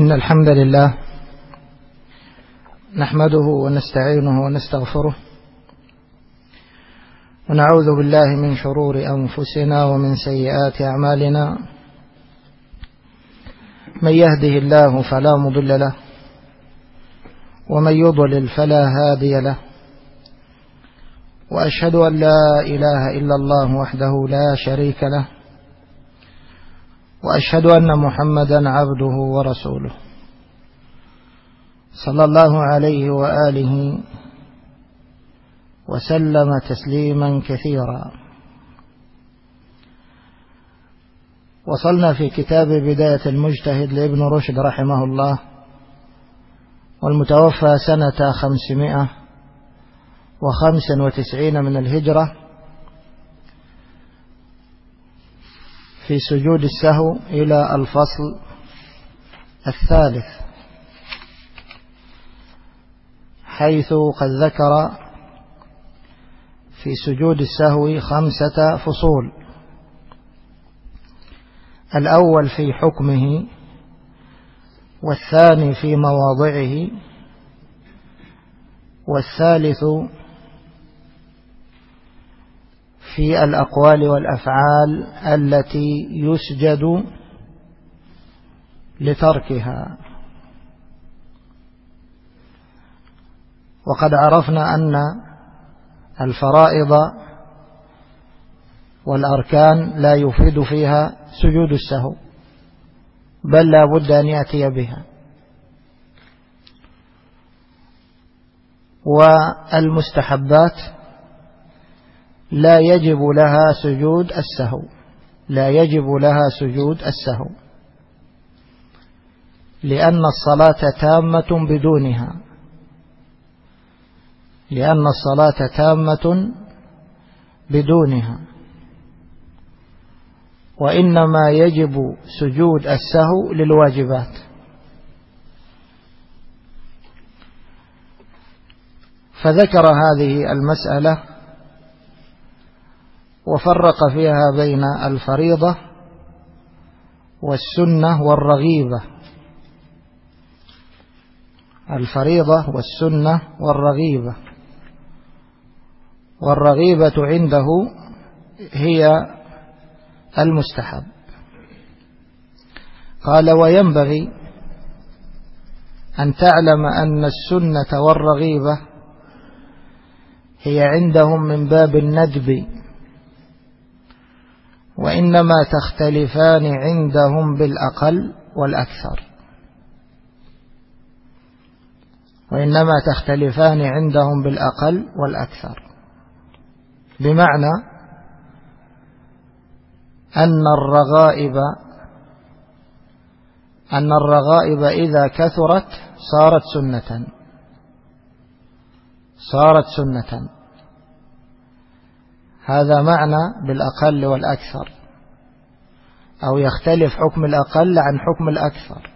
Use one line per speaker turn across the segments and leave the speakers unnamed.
إن الحمد لله نحمده ونستعينه ونستغفره ونعوذ بالله من شرور أنفسنا ومن سيئات أعمالنا. من يهده الله فلا مضل له ومن يضلل فلا هادي له، وأشهد أن لا إله إلا الله وحده لا شريك له، وأشهد أن محمدا عبده ورسوله صلى الله عليه وآله وسلم تسليما كثيرا. وصلنا في كتاب بداية المجتهد لابن رشد رحمه الله، والمتوفى سنة 595 من الهجرة، في سجود السهو إلى الفصل الثالث، حيث قد ذكر في سجود السهو 5 فصول: الأول في حكمه، والثاني في مواضعه، والثالث في الأقوال والأفعال التي يسجد لتركها. وقد عرفنا أن الفرائض والأركان لا يفيد فيها سجود السهو، بل لا بد أن يأتي بها. والمستحبات لا يجب لها سجود السهو، لا يجب لها سجود السهو، لأن الصلاة تامة بدونها، لأن الصلاة تامة بدونها، وإنما يجب سجود السهو للواجبات. فذكر هذه المسألة وفرق فيها بين الفريضة والسنة والرغيبة. الفريضة والسنة والرغيبة، والرغيبة عنده هي المستحب. قال: وينبغي أن تعلم أن السنة والرغيبة هي عندهم من باب الندب، وإنما تختلفان عندهم بالأقل والأكثر، وإنما تختلفان عندهم بالأقل والأكثر، بمعنى أن الرغائب إذا كثرت صارت سنة. هذا معنى بالأقل والأكثر، أو يختلف حكم الأقل عن حكم الأكثر.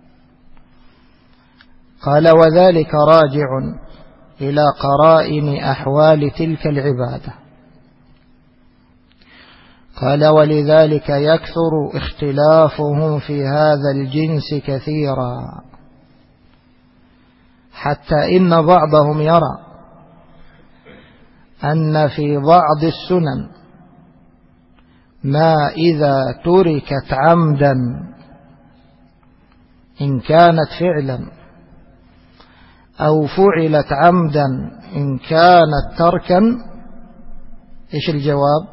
قال: وذلك راجع إلى قرائن أحوال تلك العبادة. قال: ولذلك يكثر اختلافهم في هذا الجنس كثيرا، حتى إن بعضهم يرى أن في بعض السنن ما إذا تركت عمدا إن كانت فعلا، أو فعلت عمدا إن كانت تركا، إيش الجواب؟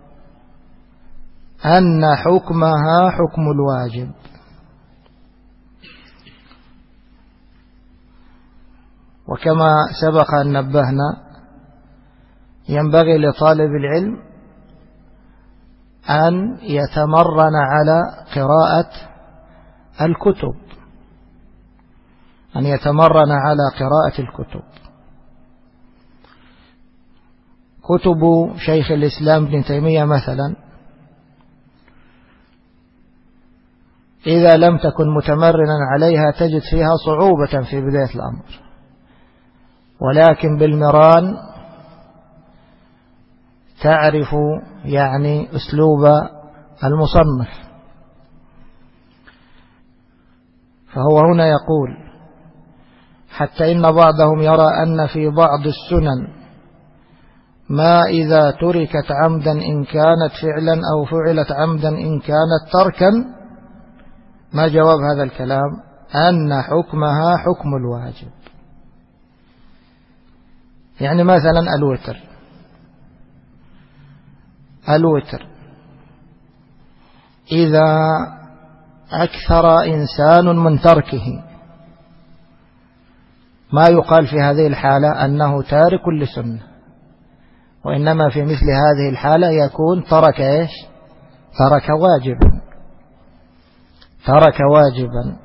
أن حكمها حكم الواجب. وكما سبق أن نبهنا، ينبغي لطالب العلم أن يتمرن على قراءة الكتب، أن يتمرن على قراءة الكتب. كتب شيخ الإسلام ابن تيمية مثلا، إذا لم تكن متمرنا عليها تجد فيها صعوبة في بداية الأمر، ولكن بالمران تعرف يعني أسلوب المصنف. فهو هنا يقول: حتى إن بعضهم يرى أن في بعض السنن ما إذا تركت عمدا إن كانت فعلا أو فعلت عمدا إن كانت تركا. ما جواب هذا الكلام؟ أن حكمها حكم الواجب. يعني مثلا الوتر إذا أكثر إنسان من تركه، ما يقال في هذه الحالة أنه تارك لسنة، وإنما في مثل هذه الحالة يكون ترك إيش؟ ترك واجبا.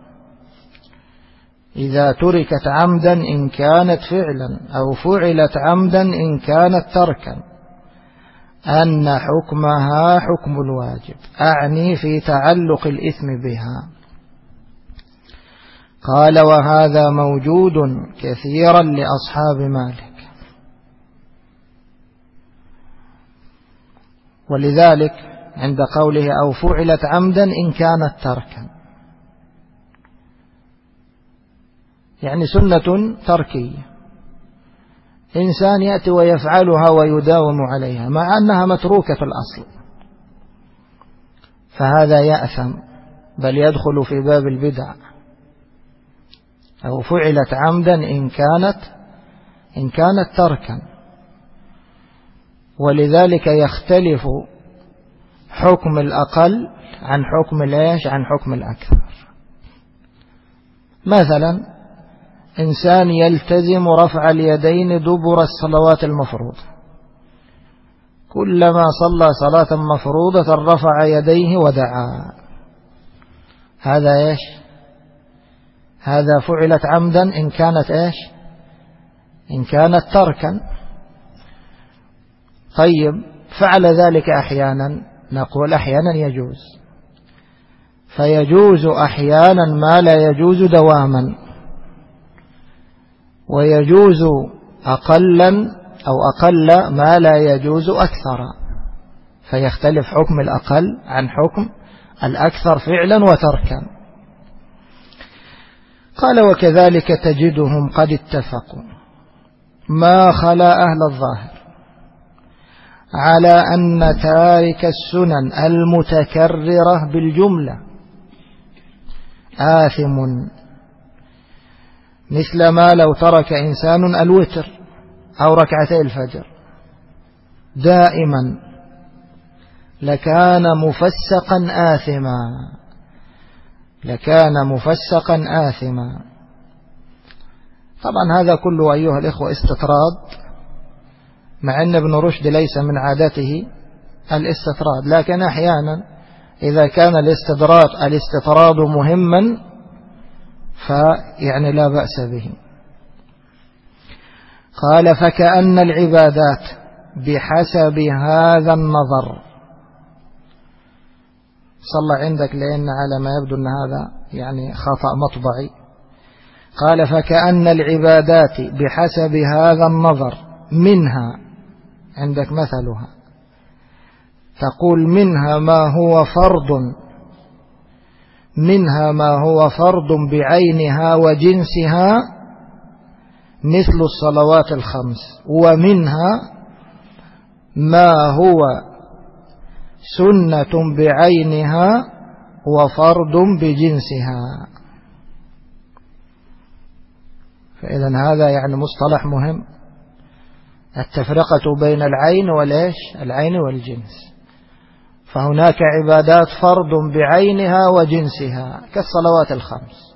إذا تركت عمدا إن كانت فعلا أو فعلت عمدا إن كانت تركا أن حكمها حكم الواجب، أعني في تعلق الإثم بها. قال: وهذا موجود كثيرا لأصحاب مالك. ولذلك عند قوله أو فعلت عمدا إن كانت تركا، يعني سنة تركية، إنسان يأتي ويفعلها ويداوم عليها مع أنها متروكة في الأصل، فهذا يأثم، بل يدخل في باب البدع. أو فعلت عمدا إن كانت تركا. ولذلك يختلف حكم الأقل عن حكم عن حكم الأكثر. مثلا إنسان يلتزم رفع اليدين دبر الصلوات المفروضة، كلما صلى صلاة مفروضة رفع يديه ودعا، هذا إيش؟ هذا فعلت عمدا إن كانت إيش؟ إن كانت تركا. طيب، فعل ذلك أحيانا، نقول أحيانا يجوز، فيجوز أحيانا ما لا يجوز دواما، ويجوز أقلا أو أقل ما لا يجوز أكثر، فيختلف حكم الأقل عن حكم الأكثر فعلا وتركا. قال: وكذلك تجدهم قد اتفقوا ما خلا أهل الظاهر على أن تارك السنن المتكررة بالجملة آثم، مثل ما لو ترك إنسان الوتر أو ركعتي الفجر دائما لكان مفسقا آثما. طبعا هذا كله أيها الإخوة استطراد، مع أن ابن رشد ليس من عادته الاستطراد، لكن أحيانا إذا كان الاستطراد مهما فيعني لا بأس به. قال: فكأن العبادات بحسب هذا النظر. صلى عندك لأن على ما يبدو أن هذا يعني خطأ مطبعي. قال: فكأن العبادات بحسب هذا النظر منها، عندك مثلها، تقول منها ما هو فرض بعينها وجنسها مثل الصلوات الخمس، ومنها ما هو سنة بعينها وفرض بجنسها. فإذا هذا يعني مصطلح مهم، التفرقة بين العين والجنس. فهناك عبادات فرض بعينها وجنسها كالصلوات الخمس،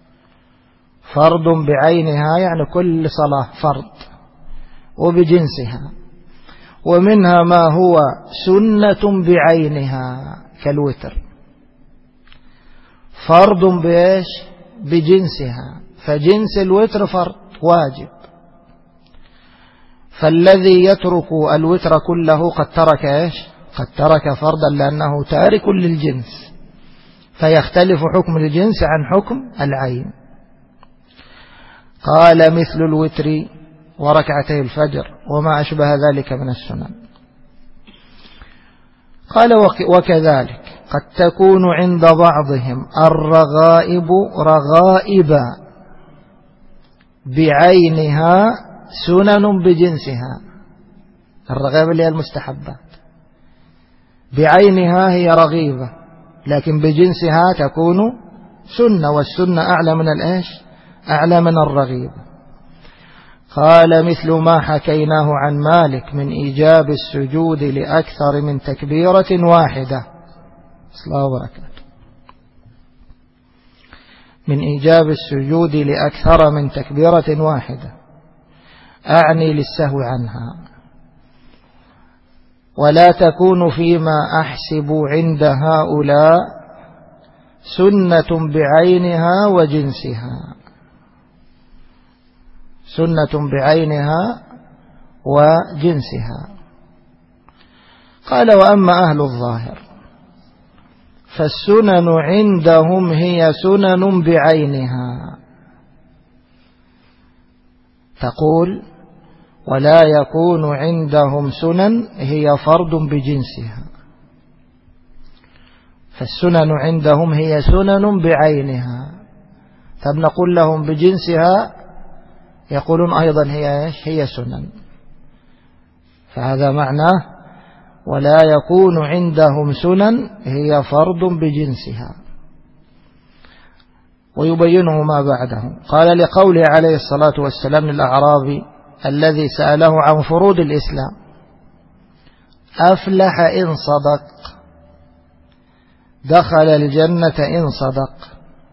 فرض بعينها يعني كل صلاة فرض وبجنسها، ومنها ما هو سنة بعينها كالوتر، فرض بجنسها، فجنس الوتر فرض واجب. فالذي يترك الوتر كله قد ترك فرضا، لأنه تارك للجنس، فيختلف حكم الجنس عن حكم العين. قال: مثل الوتر وركعتي الفجر وما أشبه ذلك من السنن. قال: وكذلك قد تكون عند بعضهم الرغائب رغائب بعينها سنن بجنسها. الرغائب اللي هي المستحبات بعينها هي رغيبة، لكن بجنسها تكون سنة، والسنة أعلى من الإيش؟ أعلى من الرغيبة. قال مثل ما حكيناه عن مالك من إيجاب السجود لأكثر من تكبيرة واحدة. صلى الله عليه وسلم. من إيجاب السجود لأكثر من تكبيرة واحدة، أعني للسهو عنها، ولا تكون فيما أحسب عند هؤلاء سنة بعينها وجنسها، سنة بعينها وجنسها. قال وأما أهل الظاهر فالسنن عندهم هي سنن بعينها. تقول ولا يكون عندهم سنن هي فرض بجنسها، فالسنن عندهم هي سنن بعينها. فبنقول لهم بجنسها، يقولون أيضا هي سنن. فهذا معناه ولا يكون عندهم سنن هي فرض بجنسها. ويبينه ما بعده. قال لقوله عليه الصلاة والسلام للأعرابي الذي سأله عن فروض الإسلام: أفلح إن صدق، دخل الجنة إن صدق.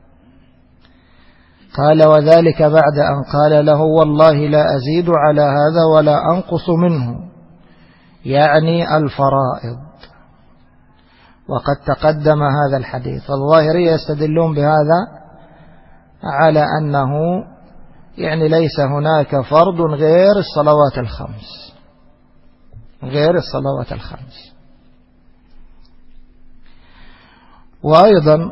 قال وذلك بعد أن قال له والله لا أزيد على هذا ولا أنقص منه، يعني الفرائض. وقد تقدم هذا الحديث. الظاهرية يستدلون بهذا على أنه يعني ليس هناك فرض غير الصلوات الخمس، غير الصلوات الخمس. وأيضا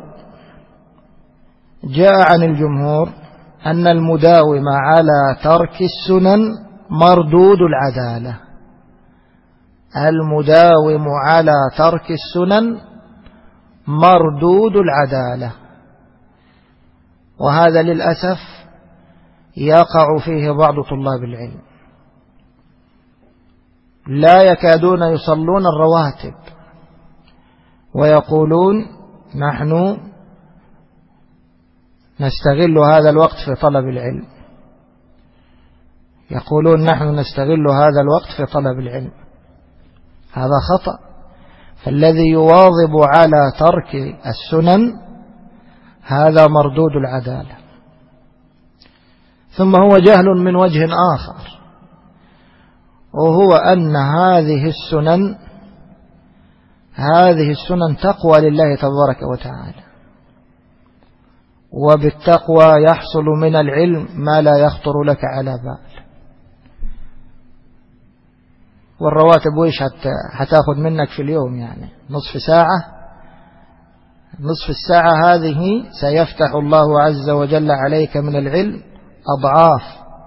جاء عن الجمهور أن المداوم على ترك السنن مردود العدالة. المداوم على ترك السنن مردود العدالة، وهذا للأسف يقع فيه بعض طلاب العلم، لا يكادون يصلون الرواتب ويقولون نحن نستغل هذا الوقت في طلب العلم، يقولون نحن نستغل هذا الوقت في طلب العلم. هذا خطأ. فالذي يواظب على ترك السنن هذا مردود العدالة. ثم هو جهل من وجه آخر، وهو أن هذه السنن تقوى لله تبارك وتعالى، وبالتقوى يحصل من العلم ما لا يخطر لك على بال. والرواتب ويش هتاخذ منك في اليوم؟ يعني نصف ساعة، نصف الساعة هذه سيفتح الله عز وجل عليك من العلم أضعاف،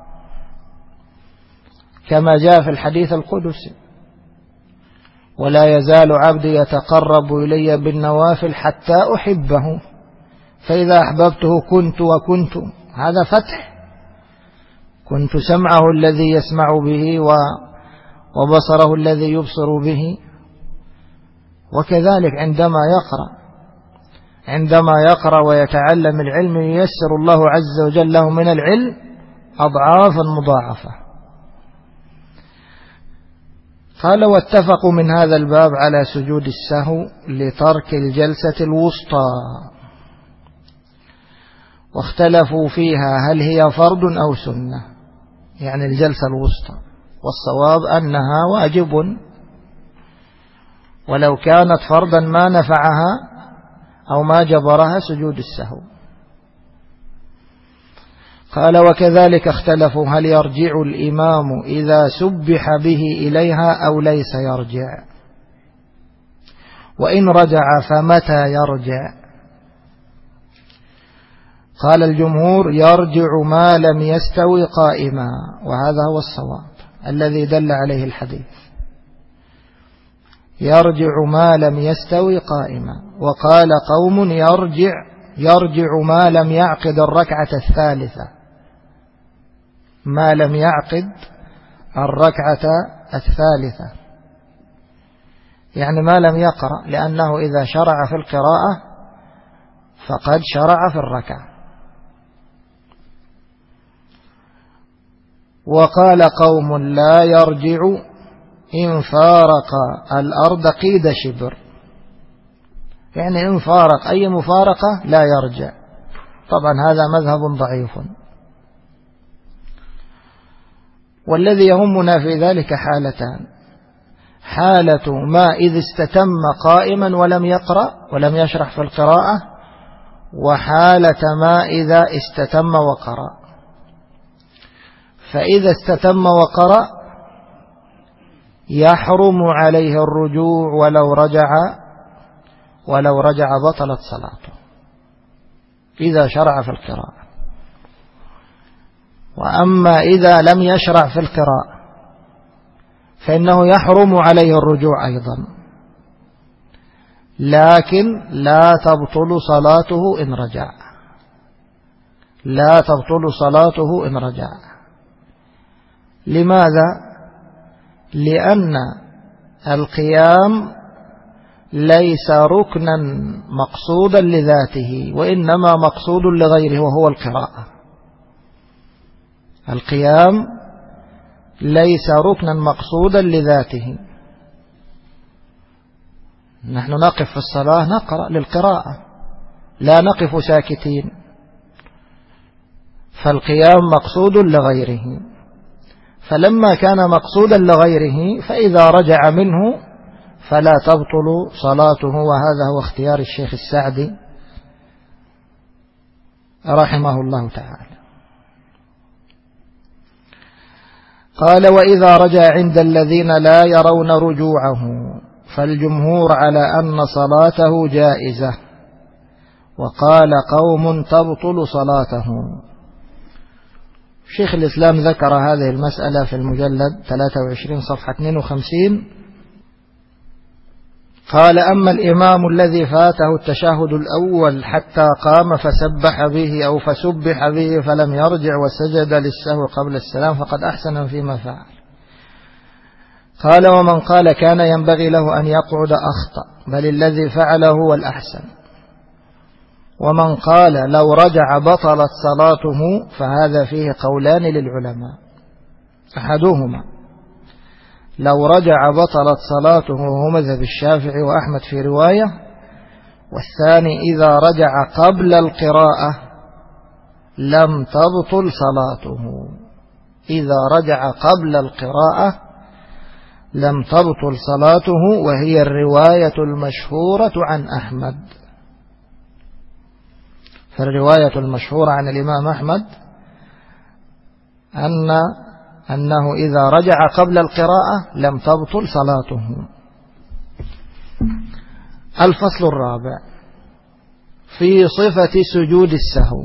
كما جاء في الحديث القدسي: ولا يزال عبدي يتقرب إلي بالنوافل حتى أحبه، فإذا أحببته كنت وكنت. هذا فتح. كنت سمعه الذي يسمع به وبصره الذي يبصر به. وكذلك عندما يقرأ ويتعلم العلم ييسر الله عز وجل له من العلم أضعافا مضاعفة. قال واتفقوا من هذا الباب على سجود السهو لترك الجلسة الوسطى، واختلفوا فيها هل هي فرض أو سنة، يعني الجلسة الوسطى. والصواب أنها واجب، ولو كانت فرضا ما نفعها أو ما جبرها سجود السهو. قال وكذلك اختلفوا هل يرجع الإمام إذا سبح به إليها أو ليس يرجع، وإن رجع فمتى يرجع. قال الجمهور يرجع ما لم يستوي قائما، وهذا هو الصواب الذي دل عليه الحديث. يرجع ما لم يستوي قائما. وقال قوم يرجع ما لم يعقد الركعة الثالثة، ما لم يعقد الركعة الثالثة، يعني ما لم يقرأ، لأنه إذا شرع في القراءة فقد شرع في الركعة. وقال قوم لا يرجع إن فارق الأرض قيد شبر، يعني إن فارق أي مفارقة لا يرجع. طبعا هذا مذهب ضعيف. والذي يهمنا في ذلك حالتان: حالة ما إذ استتم قائما ولم يقرأ ولم يشرح في القراءة، وحالة ما إذا استتم وقرأ. فإذا استتم وقرأ يحرم عليه الرجوع، ولو رجع بطلت صلاته إذا شرع في القراءة. وأما إذا لم يشرع في القراءة فإنه يحرم عليه الرجوع أيضا، لكن لا تبطل صلاته إن رجع، لا تبطل صلاته إن رجع. لماذا؟ لأن القيام ليس ركنا مقصودا لذاته، وإنما مقصود لغيره وهو القراءة. القيام ليس ركنا مقصودا لذاته. نحن نقف في الصلاة نقرأ للقراءة، لا نقف ساكتين، فالقيام مقصود لغيره. فلما كان مقصودا لغيره فإذا رجع منه فلا تبطل صلاته، وهذا هو اختيار الشيخ السعدي رحمه الله تعالى. قال: وإذا رجع عند الذين لا يرون رجوعه فالجمهور على أن صلاته جائزة، وقال قوم تبطل صلاته. شيخ الإسلام ذكر هذه المسألة في المجلد 23 صفحة 52. قال: أما الإمام الذي فاته التشهد الأول حتى قام فسبح به أو فسبح به فلم يرجع وسجد للسهو قبل السلام فقد أحسن فيما فعل. قال: ومن قال كان ينبغي له أن يقعد أخطأ، بل الذي فعله هو الأحسن. ومن قال لو رجع بطلت صلاته، فهذا فيه قولان للعلماء: أحدهما لو رجع بطلت صلاته وهو مذهب الشافعي وأحمد في رواية، والثاني إذا رجع قبل القراءة لم تبطل صلاته. إذا رجع قبل القراءة لم تبطل صلاته، وهي الرواية المشهورة عن أحمد. فالرواية المشهورة عن الإمام أحمد أنه إذا رجع قبل القراءة لم تبطل صلاته. الفصل الرابع في صفة سجود السهو.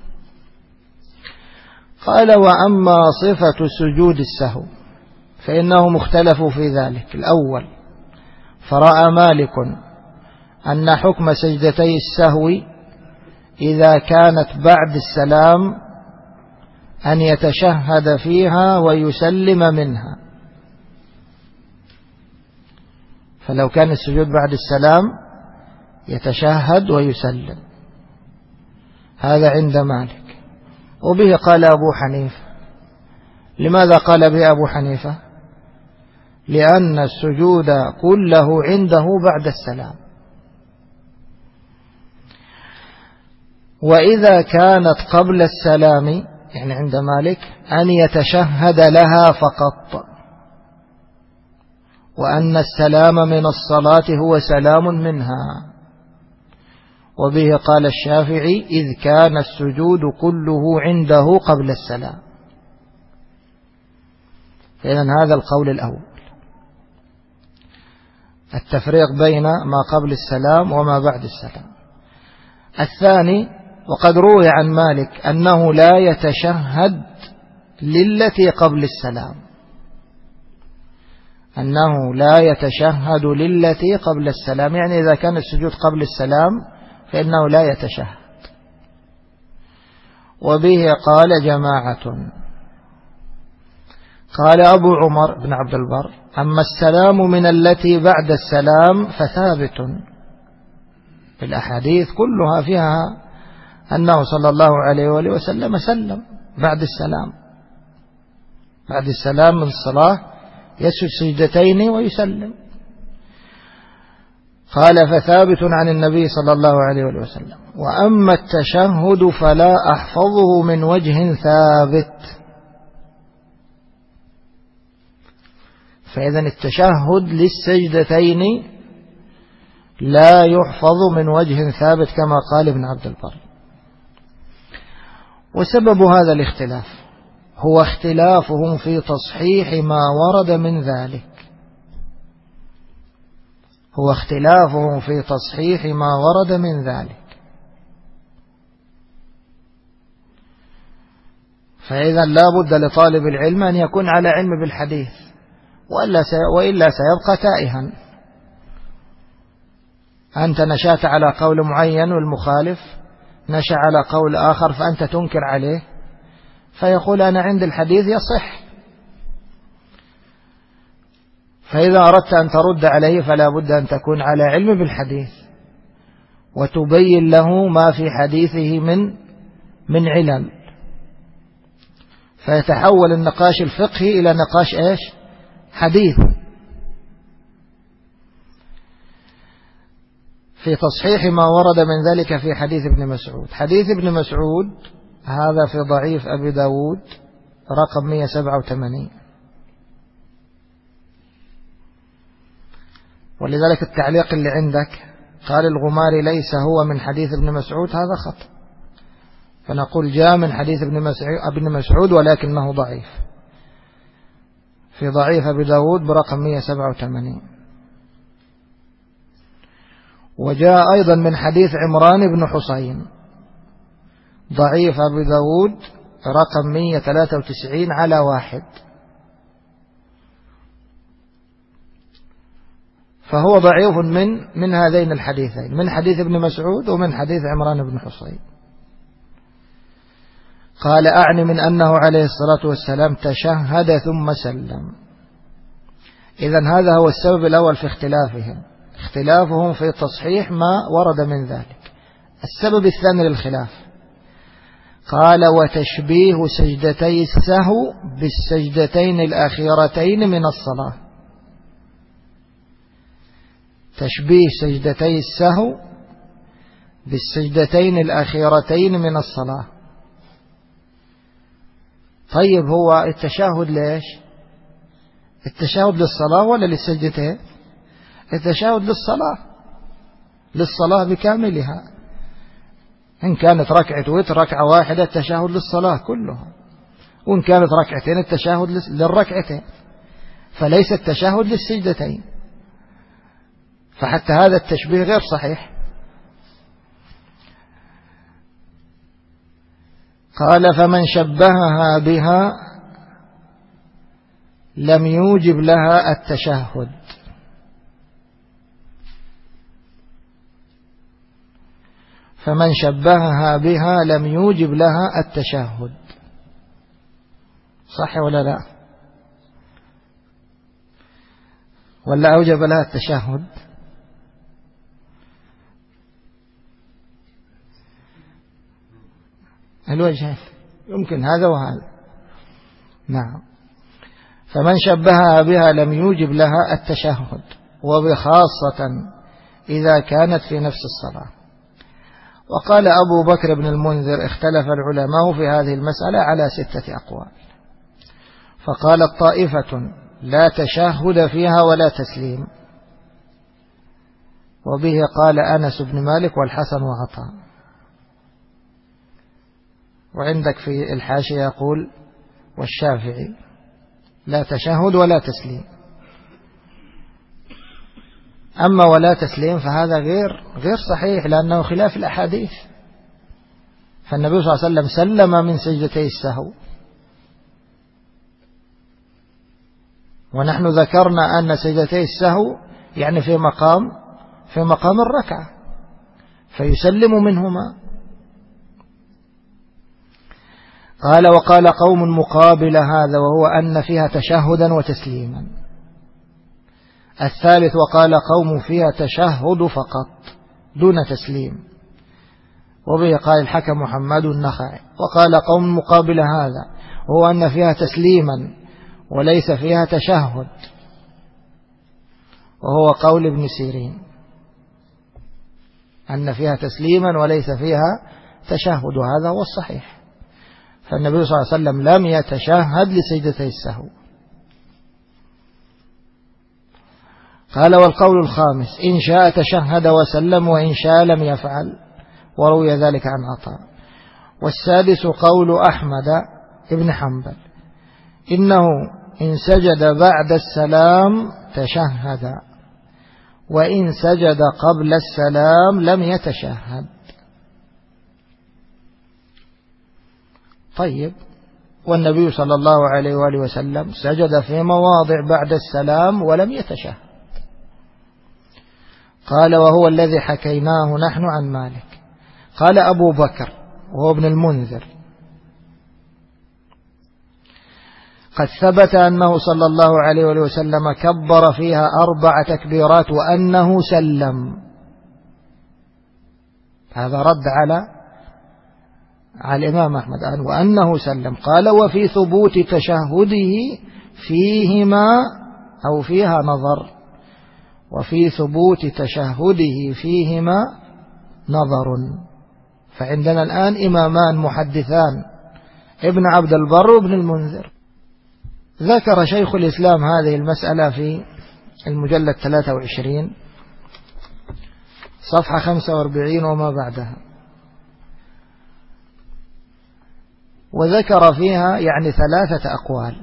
قال: وأما صفة سجود السهو فإنه مختلف في ذلك. الأول: فرأى مالك أن حكم سجدتي السهو إذا كانت بعد السلام أن يتشهد فيها ويسلم منها. فلو كان السجود بعد السلام يتشهد ويسلم، هذا عند مالك. وبه قال أبو حنيفة. لماذا قال به أبو حنيفة؟ لأن السجود كله عنده بعد السلام. وإذا كانت قبل السلام يعني عند مالك أن يتشهد لها فقط، وأن السلام من الصلاة هو سلام منها. وبه قال الشافعي: إذ كان السجود كله عنده قبل السلام. إذن هذا القول الأول، التفريق بين ما قبل السلام وما بعد السلام. الثاني: وقد روي عن مالك أنه لا يتشهد للتي قبل السلام، أنه لا يتشهد للتي قبل السلام، يعني إذا كان السجود قبل السلام فإنه لا يتشهد. وبه قال جماعة. قال أبو عمر بن عبد البر: أما السلام من التي بعد السلام فثابت. الأحاديث كلها فيها أنه صلى الله عليه وآله وسلم سلم بعد السلام، بعد السلام من الصلاة يسجد سجدتين ويسلم. قال: فثابت عن النبي صلى الله عليه وآله وسلم. وأما التشهد فلا أحفظه من وجه ثابت. فإذا التشهد للسجدتين لا يحفظ من وجه ثابت كما قال ابن عبد البر. وسبب هذا الاختلاف هو اختلافهم في تصحيح ما ورد من ذلك، هو اختلافهم في تصحيح ما ورد من ذلك. فإذا لا بد لطالب العلم أن يكون على علم بالحديث، وإلا سيبقى تائها. أنت نشأت على قول معين والمخالف نشأ على قول آخر، فأنت تنكر عليه فيقول أنا عند الحديث يصح. فإذا أردت أن ترد عليه فلا بد أن تكون على علم بالحديث وتبين له ما في حديثه من علل، فيتحول النقاش الفقهي إلى نقاش إيش؟ حديث. في تصحيح ما ورد من ذلك في حديث ابن مسعود. حديث ابن مسعود هذا في ضعيف أبي داود رقم 187. ولذلك التعليق اللي عندك قال الغماري ليس هو من حديث ابن مسعود، هذا خطأ. فنقول جاء من حديث ابن مسعود ولكنه ضعيف، في ضعيف أبي داود برقم 187. وجاء أيضا من حديث عمران بن حسين ضعيف أبي داود رقم 193 على 1، فهو ضعيف من هذين الحديثين، من حديث ابن مسعود ومن حديث عمران بن حسين. قال: أعني من أنه عليه الصلاة والسلام تشهد ثم سلم. إذن هذا هو السبب الأول في اختلافهم في تصحيح ما ورد من ذلك. السبب الثاني للخلاف قال: وتشبيه سجدتي السهو بالسجدتين الأخيرتين من الصلاة. تشبيه سجدتي السهو بالسجدتين الأخيرتين من الصلاة. طيب هو التشهد ليش؟ التشهد للصلاة ولا للسجدتين؟ التشهد للصلاة بكاملها. إن كانت ركعة وتر ركعة واحدة التشهد للصلاة كلها، وإن كانت ركعتين التشهد للركعتين، فليس التشهد للسجدتين. فحتى هذا التشبيه غير صحيح. قال: فمن شبهها بها لم يوجب لها التشهد. فمن شبهها بها لم يوجب لها التشهد. صح ولا لا؟ ولا أوجب لها التشهد؟ الوجهين يمكن هذا وهذا. نعم. فمن شبهها بها لم يوجب لها التشهد، وبخاصة إذا كانت في نفس الصلاة. وقال أبو بكر بن المنذر: اختلف العلماء في هذه المسألة على 6 أقوال. فقالت طائفة: لا تشهد فيها ولا تسليم. وبه قال أنس بن مالك والحسن وعطاء. وعندك في الحاشية يقول: والشافعي لا تشهد ولا تسليم. أما ولا تسليم فهذا غير صحيح، لأنه خلاف الأحاديث. فالنبي صلى الله عليه وسلم سلم من سجدتي السهو، ونحن ذكرنا أن سجدتي السهو يعني في مقام الركعة، فيسلم منهما. قال وقال قوم مقابل هذا وهو أن فيها تشهدا وتسليما. الثالث وقال قوم فيها تشهد فقط دون تسليم، وبه قال الحكم محمد النخعي. وقال قوم مقابل هذا وهو أن فيها تسليما وليس فيها تشهد، وهو قول ابن سيرين أن فيها تسليما وليس فيها تشهد، وهذا هو الصحيح. فالنبي صلى الله عليه وسلم لم يتشهد لسجدتي السهو. قال والقول الخامس إن شاء تشهد وسلم وإن شاء لم يفعل، وروي ذلك عن عطاء. والسادس قول أحمد ابن حنبل إنه إن سجد بعد السلام تشهد، وإن سجد قبل السلام لم يتشهد. طيب، والنبي صلى الله عليه وآله وسلم سجد في مواضع بعد السلام ولم يتشهد. قال وهو الذي حكيناه نحن عن مالك. قال أبو بكر وهو ابن المنذر قد ثبت أنه صلى الله عليه وآله وسلم كبر فيها 4 تكبيرات وأنه سلم. هذا رد على الإمام أحمد وأنه سلم. قال وفي ثبوت تشهده فيهما أو فيها نظر، وفي ثبوت تشهده فيهما نظر. فعندنا الآن إمامان محدثان، ابن عبد البر وابن المنذر. ذكر شيخ الإسلام هذه المسألة في المجلد 23 صفحة 45 وما بعدها، وذكر فيها يعني 3 أقوال.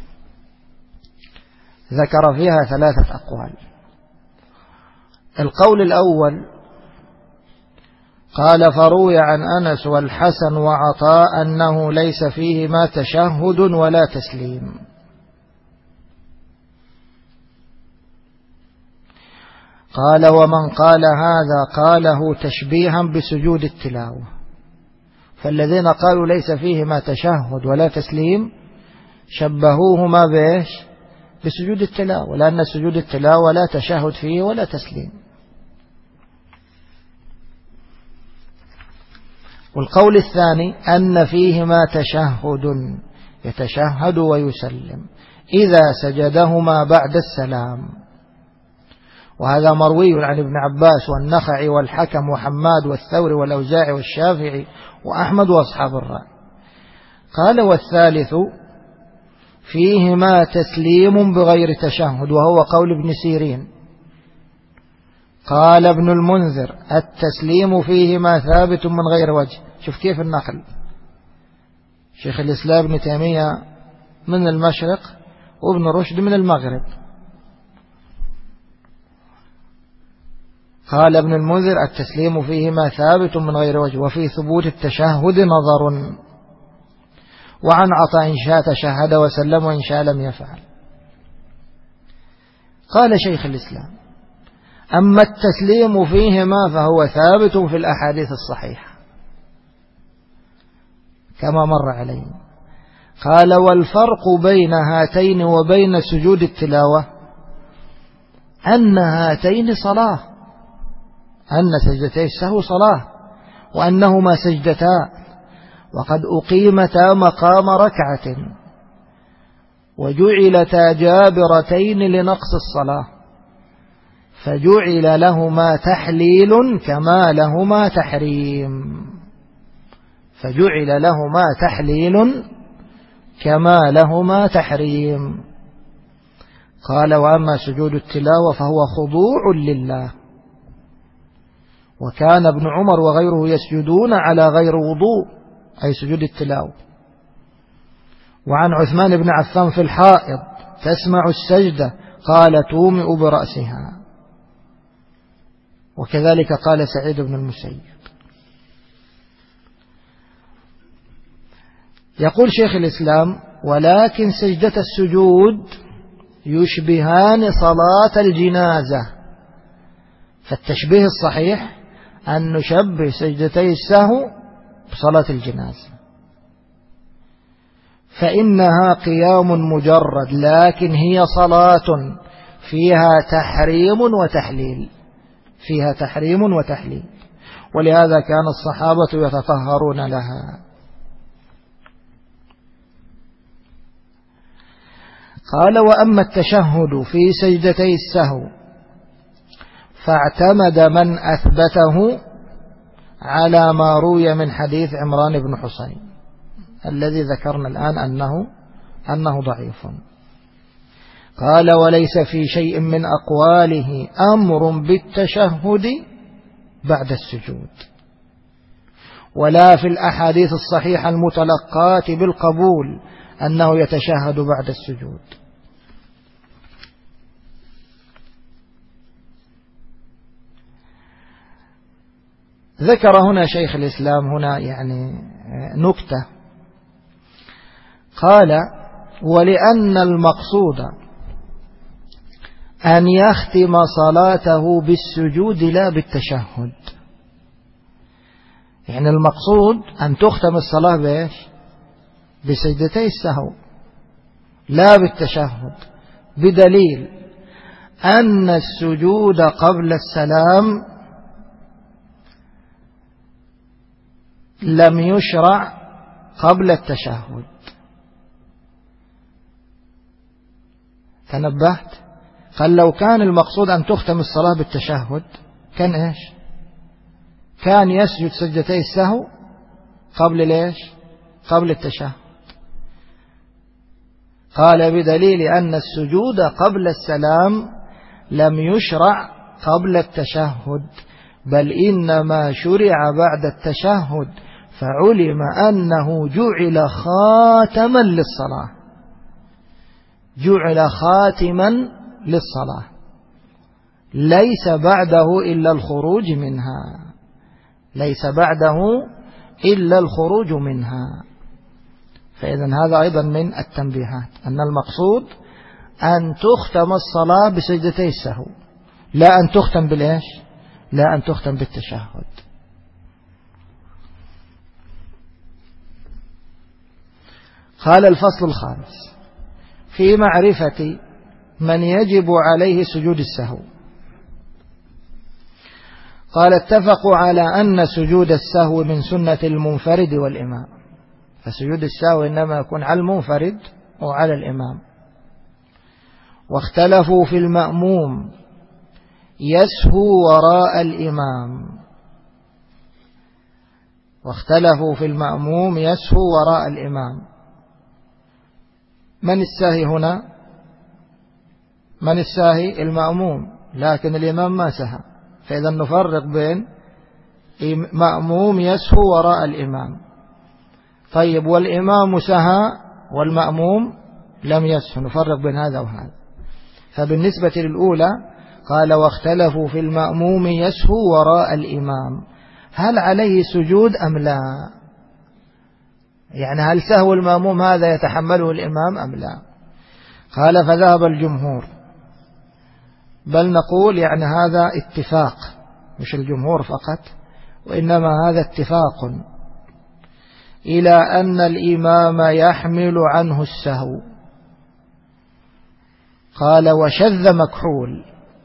ذكر فيها 3 أقوال. القول الأول قال فروي عن أنس والحسن وعطاء أنه ليس فيهما تشهد ولا تسليم. قال ومن قال هذا قاله تشبيها بسجود التلاوة. فالذين قالوا ليس فيهما تشهد ولا تسليم شبهوهما بإيش؟ بسجود التلاوة، لأن سجود التلاوة لا تشهد فيه ولا تسليم. والقول الثاني أن فيهما تشهد يتشهد ويسلم إذا سجدهما بعد السلام، وهذا مروي عن ابن عباس والنخعي والحكم وحماد والثوري والأوزاعي والشافعي وأحمد وأصحاب الرأي. قال والثالث فيهما تسليم بغير تشهد، وهو قول ابن سيرين. قال ابن المنذر التسليم فيهما ثابت من غير وجه. شوف كيف النقل، شيخ الإسلام ابن تيمية من المشرق وابن رشد من المغرب. قال ابن المنذر التسليم فيهما ثابت من غير وجه، وفي ثبوت التشهد نظر. وعن عطاء إن شاء تشهد وسلم وإن شاء لم يفعل. قال شيخ الإسلام أما التسليم فيهما فهو ثابت في الأحاديث الصحيحة كما مر علينا. قال والفرق بين هاتين وبين سجود التلاوة أن هاتين صلاة، أن سجدتي السهو صلاة، وأنهما سجدتا وقد أقيمتا مقام ركعة وجعلتا جابرتين لنقص الصلاة، فجعل لهما تحليل كما لهما تحريم. فجعل لهما تحليل كما لهما تحريم. قال وأما سجود التلاوة فهو خضوع لله، وكان ابن عمر وغيره يسجدون على غير وضوء أي سجود التلاوة. وعن عثمان بن عفان في الحائض تسمع السجدة قال تومئ برأسها، وكذلك قال سعيد بن المسيب. يقول شيخ الإسلام ولكن سجدة السجود يشبهان صلاة الجنازة. فالتشبيه الصحيح أن نشبه سجدتي السهو بصلاة الجنازة، فإنها قيام مجرد، لكن هي صلاة فيها تحريم وتحليل، فيها تحريم وتحليل، ولهذا كان الصحابة يتطهرون لها. قال: وأما التشهد في سجدتي السهو فاعتمد من أثبته على ما روي من حديث عمران بن حسين الذي ذكرنا الآن أنه ضعيف. قال: وليس في شيء من أقواله أمر بالتشهد بعد السجود، ولا في الأحاديث الصحيحة المتلقاة بالقبول أنه يتشهد بعد السجود. ذكر هنا شيخ الإسلام هنا يعني نكتة، قال: ولأن المقصود أن يختم صلاته بالسجود لا بالتشهد. يعني المقصود أن تختم الصلاة بإيش؟ بسجدتي السهو لا بالتشهد، بدليل أن السجود قبل السلام لم يشرع قبل التشهد. تنبهت؟ قال: لو كان المقصود أن تختم الصلاة بالتشهد كان إيش؟ كان يسجد سجدتي السهو قبل ليش؟ قبل التشهد. قال: بدليل أن السجود قبل السلام لم يشرع قبل التشهد، بل إنما شرع بعد التشهد، فعلم أنه جعل خاتما للصلاة، جعل خاتما للصلاة، ليس بعده إلا الخروج منها، ليس بعده إلا الخروج منها. فإذن هذا أيضا من التنبيهات، أن المقصود أن تختم الصلاة بسجدتي السهو، لا أن تختم بالإيش؟ لا أن تختم بالتشهد. قال: الفصل الخامس في معرفة من يجب عليه سجود السهو. قال: اتفقوا على أن سجود السهو من سنة المنفرد والإمام، فسجود السهو إنما يكون على المنفرد وعلى الإمام. واختلفوا في المأموم يسهو وراء الإمام، واختلفوا في المأموم يسهو وراء الإمام. من الساهي هنا؟ من الساهي؟ المأموم، لكن الإمام ما سهى، فإذا نفرق بين مأموم يسهو وراء الإمام. طيب، والإمام سهى والمأموم لم يسهو، نفرق بين هذا وهذا. فبالنسبة للأولى قال: واختلفوا في المأموم يسهو وراء الإمام، هل عليه سجود أم لا؟ يعني هل سهو المأموم هذا يتحمله الإمام أم لا؟ قال: فذهب الجمهور، بل نقول يعني هذا اتفاق، مش الجمهور فقط، وإنما هذا اتفاق، إلى أن الإمام يحمل عنه السهو. قال: وشذ مكحول،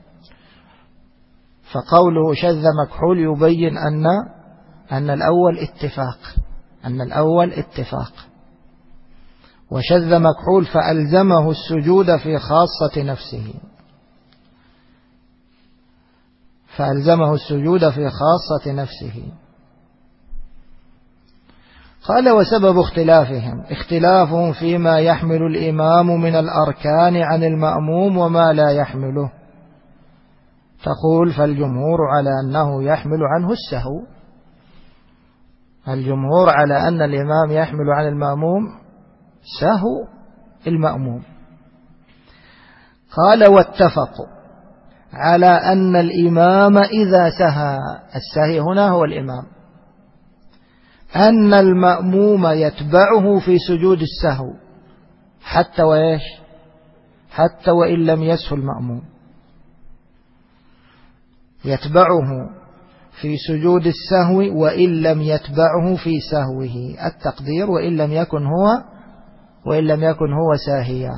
فقوله شذ مكحول يبين أن الأول اتفاق، أن الأول اتفاق. وشذ مكحول فألزمه السجود في خاصة نفسه، فألزمه السجود في خاصة نفسه. قال: وسبب اختلافهم اختلافهم فيما يحمل الإمام من الأركان عن المأموم وما لا يحمله. تقول: فالجمهور على أنه يحمل عنه السهو، الجمهور على أن الإمام يحمل عن المأموم سهو المأموم. قال: واتفقوا على أن الإمام إذا سهى، السهي هنا هو الإمام، أن المأموم يتبعه في سجود السهو حتى وإيش؟ حتى وإن لم يسهو المأموم، يتبعه في سجود السهو وإن لم يتبعه في سهوه، التقدير وإن لم يكن هو ساهيا.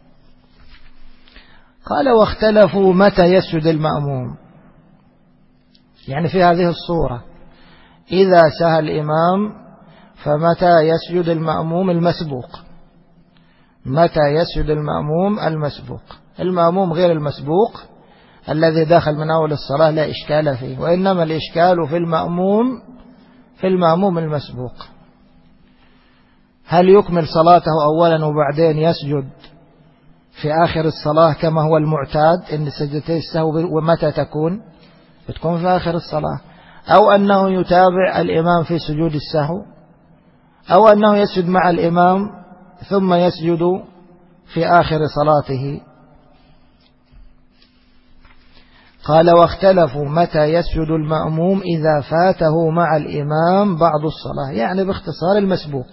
قال واختلفوا متى يسجد المأموم، يعني في هذه الصورة إذا سهى الإمام فمتى يسجد المأموم المسبوق، متى يسجد المأموم المسبوق. المأموم غير المسبوق الذي دخل من أول الصلاة لا إشكال فيه، وإنما الإشكال في المأموم المسبوق. هل يكمل صلاته أولا وبعدين يسجد في آخر الصلاة كما هو المعتاد إن سجدتي السهو ومتى بتكون في آخر الصلاة، أو أنه يتابع الإمام في سجود السهو، أو أنه يسجد مع الإمام ثم يسجد في آخر صلاته. قال واختلفوا متى يسجد المأموم إذا فاته مع الإمام بعض الصلاة، يعني باختصار المسبوق،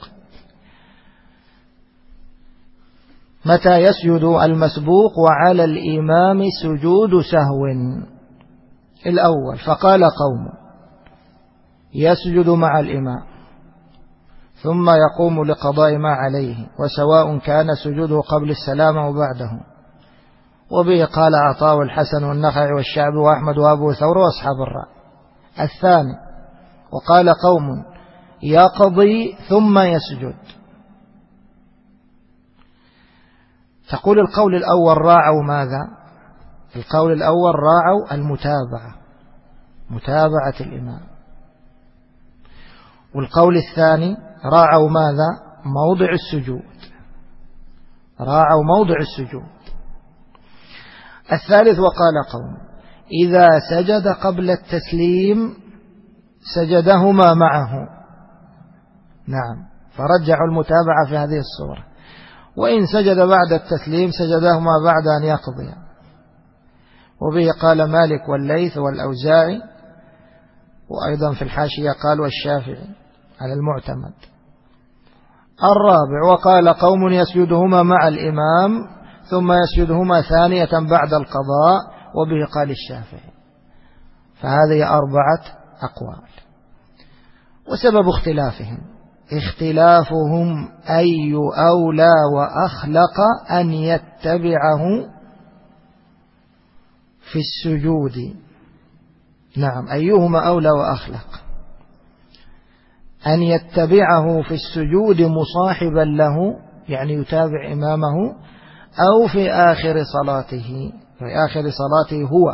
متى يسجد المسبوق وعلى الإمام سجود سهو. الأول فقال قوم يسجد مع الإمام ثم يقوم لقضاء ما عليه، وسواء كان سجوده قبل السلام أو بعده، وبه قال عطاء والحسن والنخعي والشعبي وأحمد وأبو ثور وأصحاب الرأي. الثاني وقال قوم يقضي ثم يسجد. تقول القول الأول راعوا ماذا؟ القول الأول راعوا المتابعة، متابعة الإمام. والقول الثاني راعوا ماذا؟ موضع السجود، راعوا موضع السجود. الثالث وقال قوم إذا سجد قبل التسليم سجدهما معه، نعم، فرجعوا المتابعة في هذه الصورة. وإن سجد بعد التسليم سجدهما بعد أن يقضي، وبه قال مالك والليث والأوزاعي، وأيضا في الحاشية قال والشافعي على المعتمد. الرابع وقال قوم يسجدهما مع الإمام ثم يسجدهما ثانية بعد القضاء، وبه قال الشافعي. فهذه 4 أقوال. وسبب اختلافهم أي أولى وأخلق أن يتبعه في السجود. نعم، أيهما أولى وأخلق أن يتبعه في السجود مصاحبا له، يعني يتابع إمامه، أو في آخر صلاته هو.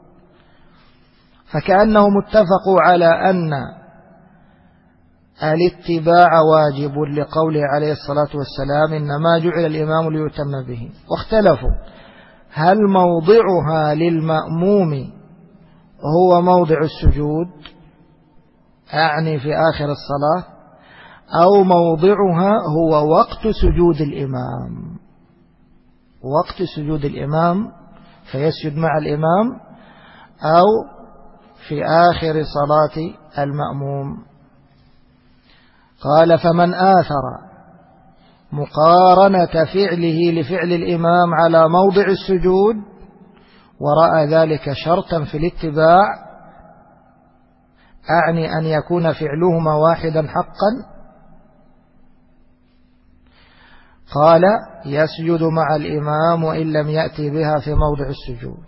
فكأنهم اتفقوا على أن الاتباع واجب لقوله عليه الصلاة والسلام إنما جعل الإمام ليتم به. واختلفوا هل موضعها للمأموم هو موضع السجود، أعني في آخر الصلاة، أو موضعها هو وقت سجود الإمام فيسجد مع الإمام، أو في آخر صلاة المأموم. قال فمن آثر مقارنة فعله لفعل الإمام على موضع السجود ورأى ذلك شرطا في الاتباع، أعني أن يكون فعلهما واحدا حقا، قال يسجد مع الإمام وإن لم يأتي بها في موضع السجود.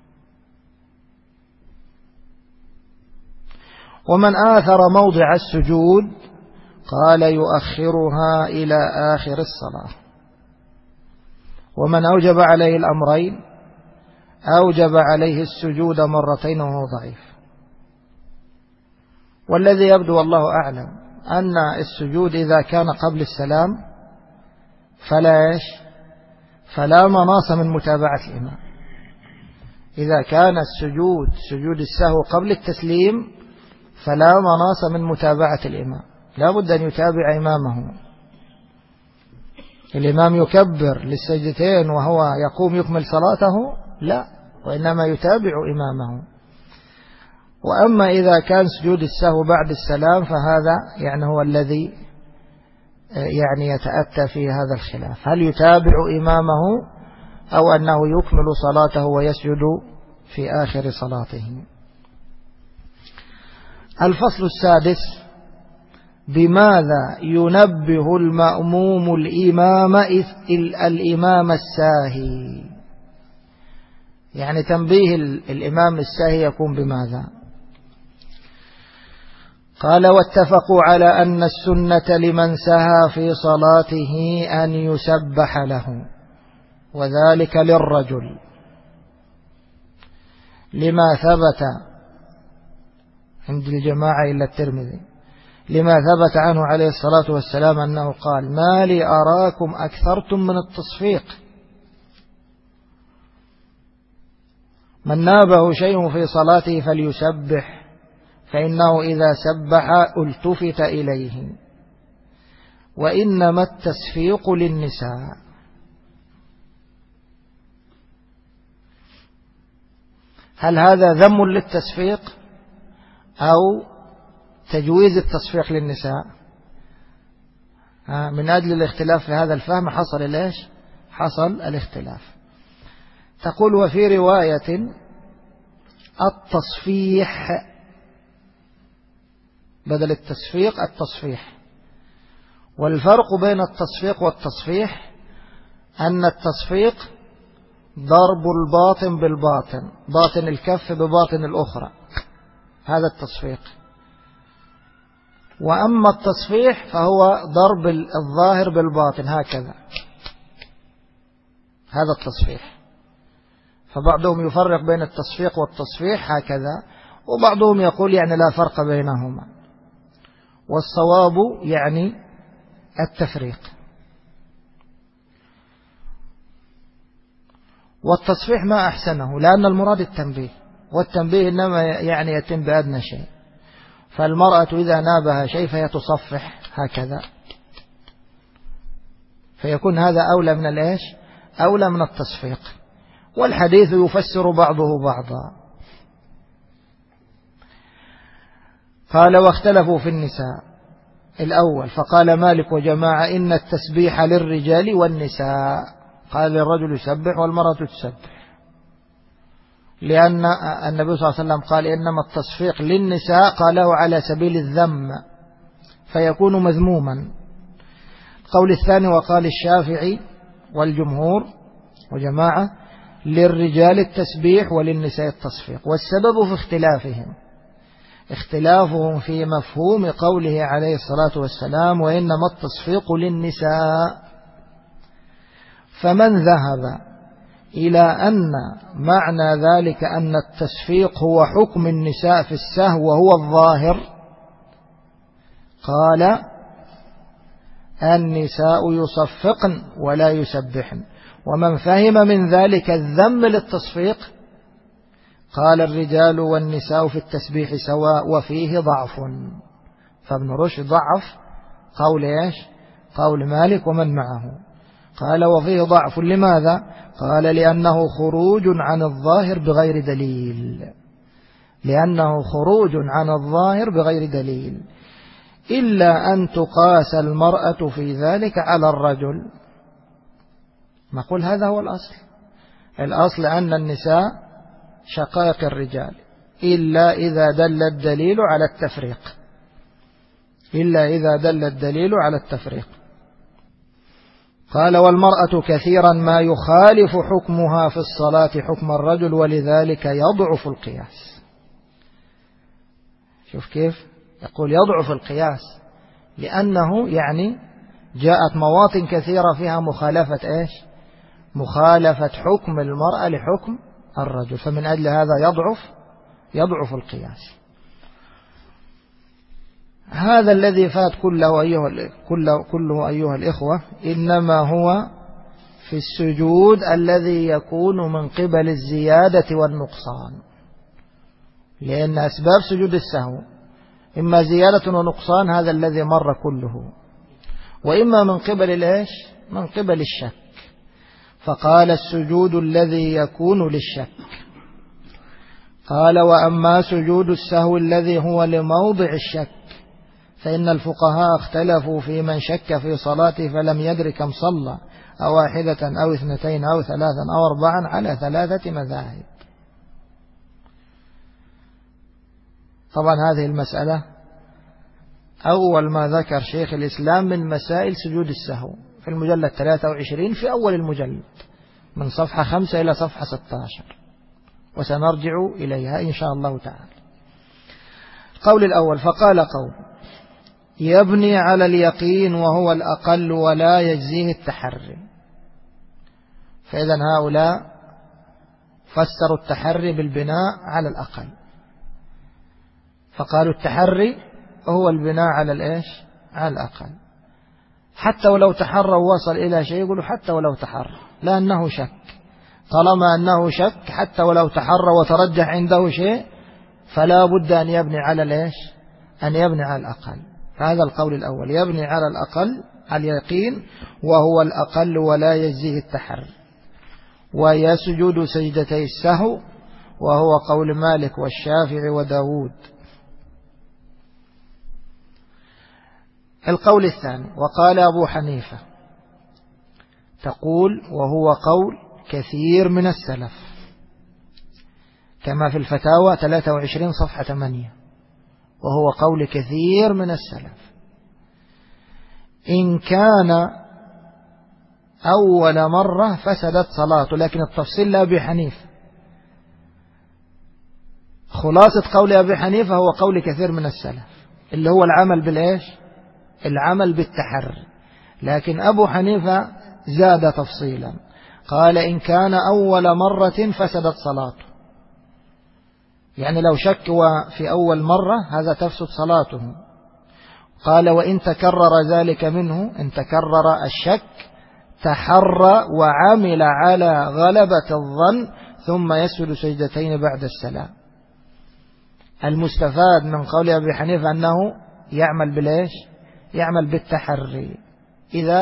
ومن آثر موضع السجود قال يؤخرها إلى آخر الصلاة. ومن أوجب عليه الأمرين أوجب عليه السجود مرتين وهو ضعيف. والذي يبدو والله أعلم أن السجود إذا كان قبل السلام فلا مناص من متابعة الإمام. إذا كان سجود السهو قبل التسليم فلا مناص من متابعة الإمام، لا بد أن يتابع إمامه. الإمام يكبر للسجدتين وهو يقوم يكمل صلاته؟ لا، وإنما يتابع إمامه. وأما إذا كان سجود السهو بعد السلام فهذا يعني هو الذي يعني يتأتى فيه هذا الخلاف، هل يتابع إمامه أو أنه يكمل صلاته ويسجد في آخر صلاته. الفصل السادس: بماذا ينبه المأموم الإمام الساهي؟ يعني تنبيه الإمام الساهي يكون بماذا؟ قال: واتفقوا على أن السنة لمن سهى في صلاته أن يسبح له، وذلك للرجل، لما ثبت عند الجماعة إلا الترمذي، لما ثبت عنه عليه الصلاة والسلام أنه قال: ما لي أراكم أكثرتم من التصفيق. من نابه شيء في صلاته فليسبح، فإنه إذا سبح التفت إليه، وإنما التصفيق للنساء. هل هذا ذم للتصفيق أو تجويز التصفيق للنساء؟ من أجل الاختلاف في هذا الفهم حصل ليش؟ حصل الاختلاف. تقول: وفي رواية التصفيح بدل التصفيق التصفيح. والفرق بين التصفيق والتصفيح أن التصفيق ضرب الباطن بالباطن، باطن الكف بباطن الأخرى، هذا التصفيق. وأما التصفيح فهو ضرب الظاهر بالباطن هكذا، هذا التصفيح. فبعضهم يفرق بين التصفيق والتصفيح هكذا، وبعضهم يقول يعني لا فرق بينهما، والصواب يعني التفريق. والتصفيح ما أحسنه، لأن المراد التنبيه، والتنبيه إنما يعني يتم بأدنى شيء. فالمرأة إذا نابها شيء فهي تصفح هكذا، فيكون هذا أولى من الإيش؟ أولى من التصفيق. والحديث يفسر بعضه بعضا. قال: واختلفوا في النساء. الأول: فقال مالك وجماعة إن التسبيح للرجال والنساء. قال: الرجل يسبح والمرأة تسبح، لأن النبي صلى الله عليه وسلم قال: إنما التصفيق للنساء، قاله على سبيل الذم فيكون مذموما. القول الثاني: وقال الشافعي والجمهور وجماعة للرجال التسبيح وللنساء التصفيق. والسبب في اختلافهم في مفهوم قوله عليه الصلاة والسلام: وإنما التصفيق للنساء. فمن ذهب إلى أن معنى ذلك أن التصفيق هو حكم النساء في السهو وهو الظاهر، قال: النساء يصفقن ولا يسبحن. ومن فهم من ذلك الذم للتصفيق قال: الرجال والنساء في التسبيح سواء وفيه ضعف. فابن رشد ضعف قول إيش؟ قول مالك ومن معه. قال: وفيه ضعف. لماذا؟ قال: لأنه خروج عن الظاهر بغير دليل، لأنه خروج عن الظاهر بغير دليل، إلا أن تقاس المرأة في ذلك على الرجل. نقول هذا هو الأصل أن النساء شقائق الرجال، إلا إذا دل الدليل على التفريق، إلا إذا دل الدليل على التفريق. قال: والمرأة كثيرا ما يخالف حكمها في الصلاة حكم الرجل، ولذلك يضعف القياس. شوف كيف يقول يضعف القياس، لأنه يعني جاءت مواطن كثيرة فيها مخالفة إيش؟ مخالفة حكم المرأة لحكم الرجل، فمن أجل هذا يضعف القياس. هذا الذي فات كله أيها الإخوة إنما هو في السجود الذي يكون من قبل الزيادة والنقصان، لأن أسباب سجود السهو إما زيادة ونقصان، هذا الذي مر كله، وإما من قبل الإيش؟ من قبل الشك. فقال: السجود الذي يكون للشك. قال: وأما سجود السهو الذي هو لموضع الشك فإن الفقهاء اختلفوا في من شك في صلاته فلم يدر كم صلى، أو واحدة أو اثنتين أو ثلاثا أو أربعا على 3 مذاهب. طبعا هذه المسألة أول ما ذكر شيخ الإسلام من مسائل سجود السهو في المجلد 23 في أول المجلد من صفحة 5 إلى صفحة 16، وسنرجع إليها إن شاء الله تعالى. القول الأول: فقال قوم يبني على اليقين وهو الأقل ولا يجزيه التحري. فإذا هؤلاء فسروا التحري بالبناء على الأقل، فقالوا التحري هو البناء على الإيش؟ على الأقل. حتى ولو تحرى ووصل إلى شيء يقولوا حتى ولو تحرى، لأنه شك. طالما أنه شك حتى ولو تحرى وترجح عنده شيء فلا بد أن يبني على الإيش؟ أن يبني على الأقل. هذا القول الأول: يبني على الأقل، على اليقين وهو الأقل ولا يجزيه التحري. ويسجد سجدتي السهو، وهو قول مالك والشافعي وداود. القول الثاني: وقال أبو حنيفة، تقول وهو قول كثير من السلف كما في الفتاوى 23 صفحة 8، وهو قول كثير من السلف: إن كان أول مرة فسدت صلاته. لكن التفصيل لأبي حنيفة، خلاصة قول أبي حنيفة هو قول كثير من السلف اللي هو العمل بالإيش؟ العمل بالتحري. لكن أبو حنيفة زاد تفصيلا، قال إن كان أول مرة فسدت صلاته، يعني لو شك في أول مرة هذا تفسد صلاته. قال وإن تكرر ذلك منه، إن تكرر الشك تحرى وعمل على غلبة الظن ثم يسجد سجدتين بعد السلام. المستفاد من قول أبي حنيفة أنه يعمل بالإيش؟ يعمل بالتحري إذا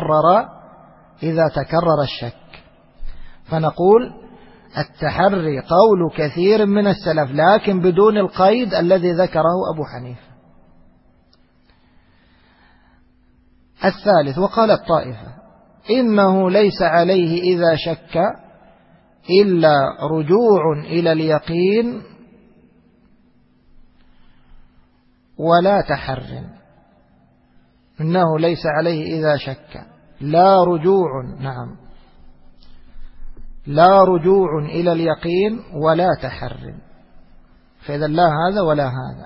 تكرر الشك. فنقول التحري قول كثير من السلف لكن بدون القيد الذي ذكره أبو حنيفة. الثالث: وقال الطائفة إنه ليس عليه إذا شك إلا رجوع إلى اليقين ولا تحري. إنه ليس عليه إذا شك لا رجوع، نعم، لا رجوع إلى اليقين ولا تحري. فإذا لا هذا ولا هذا،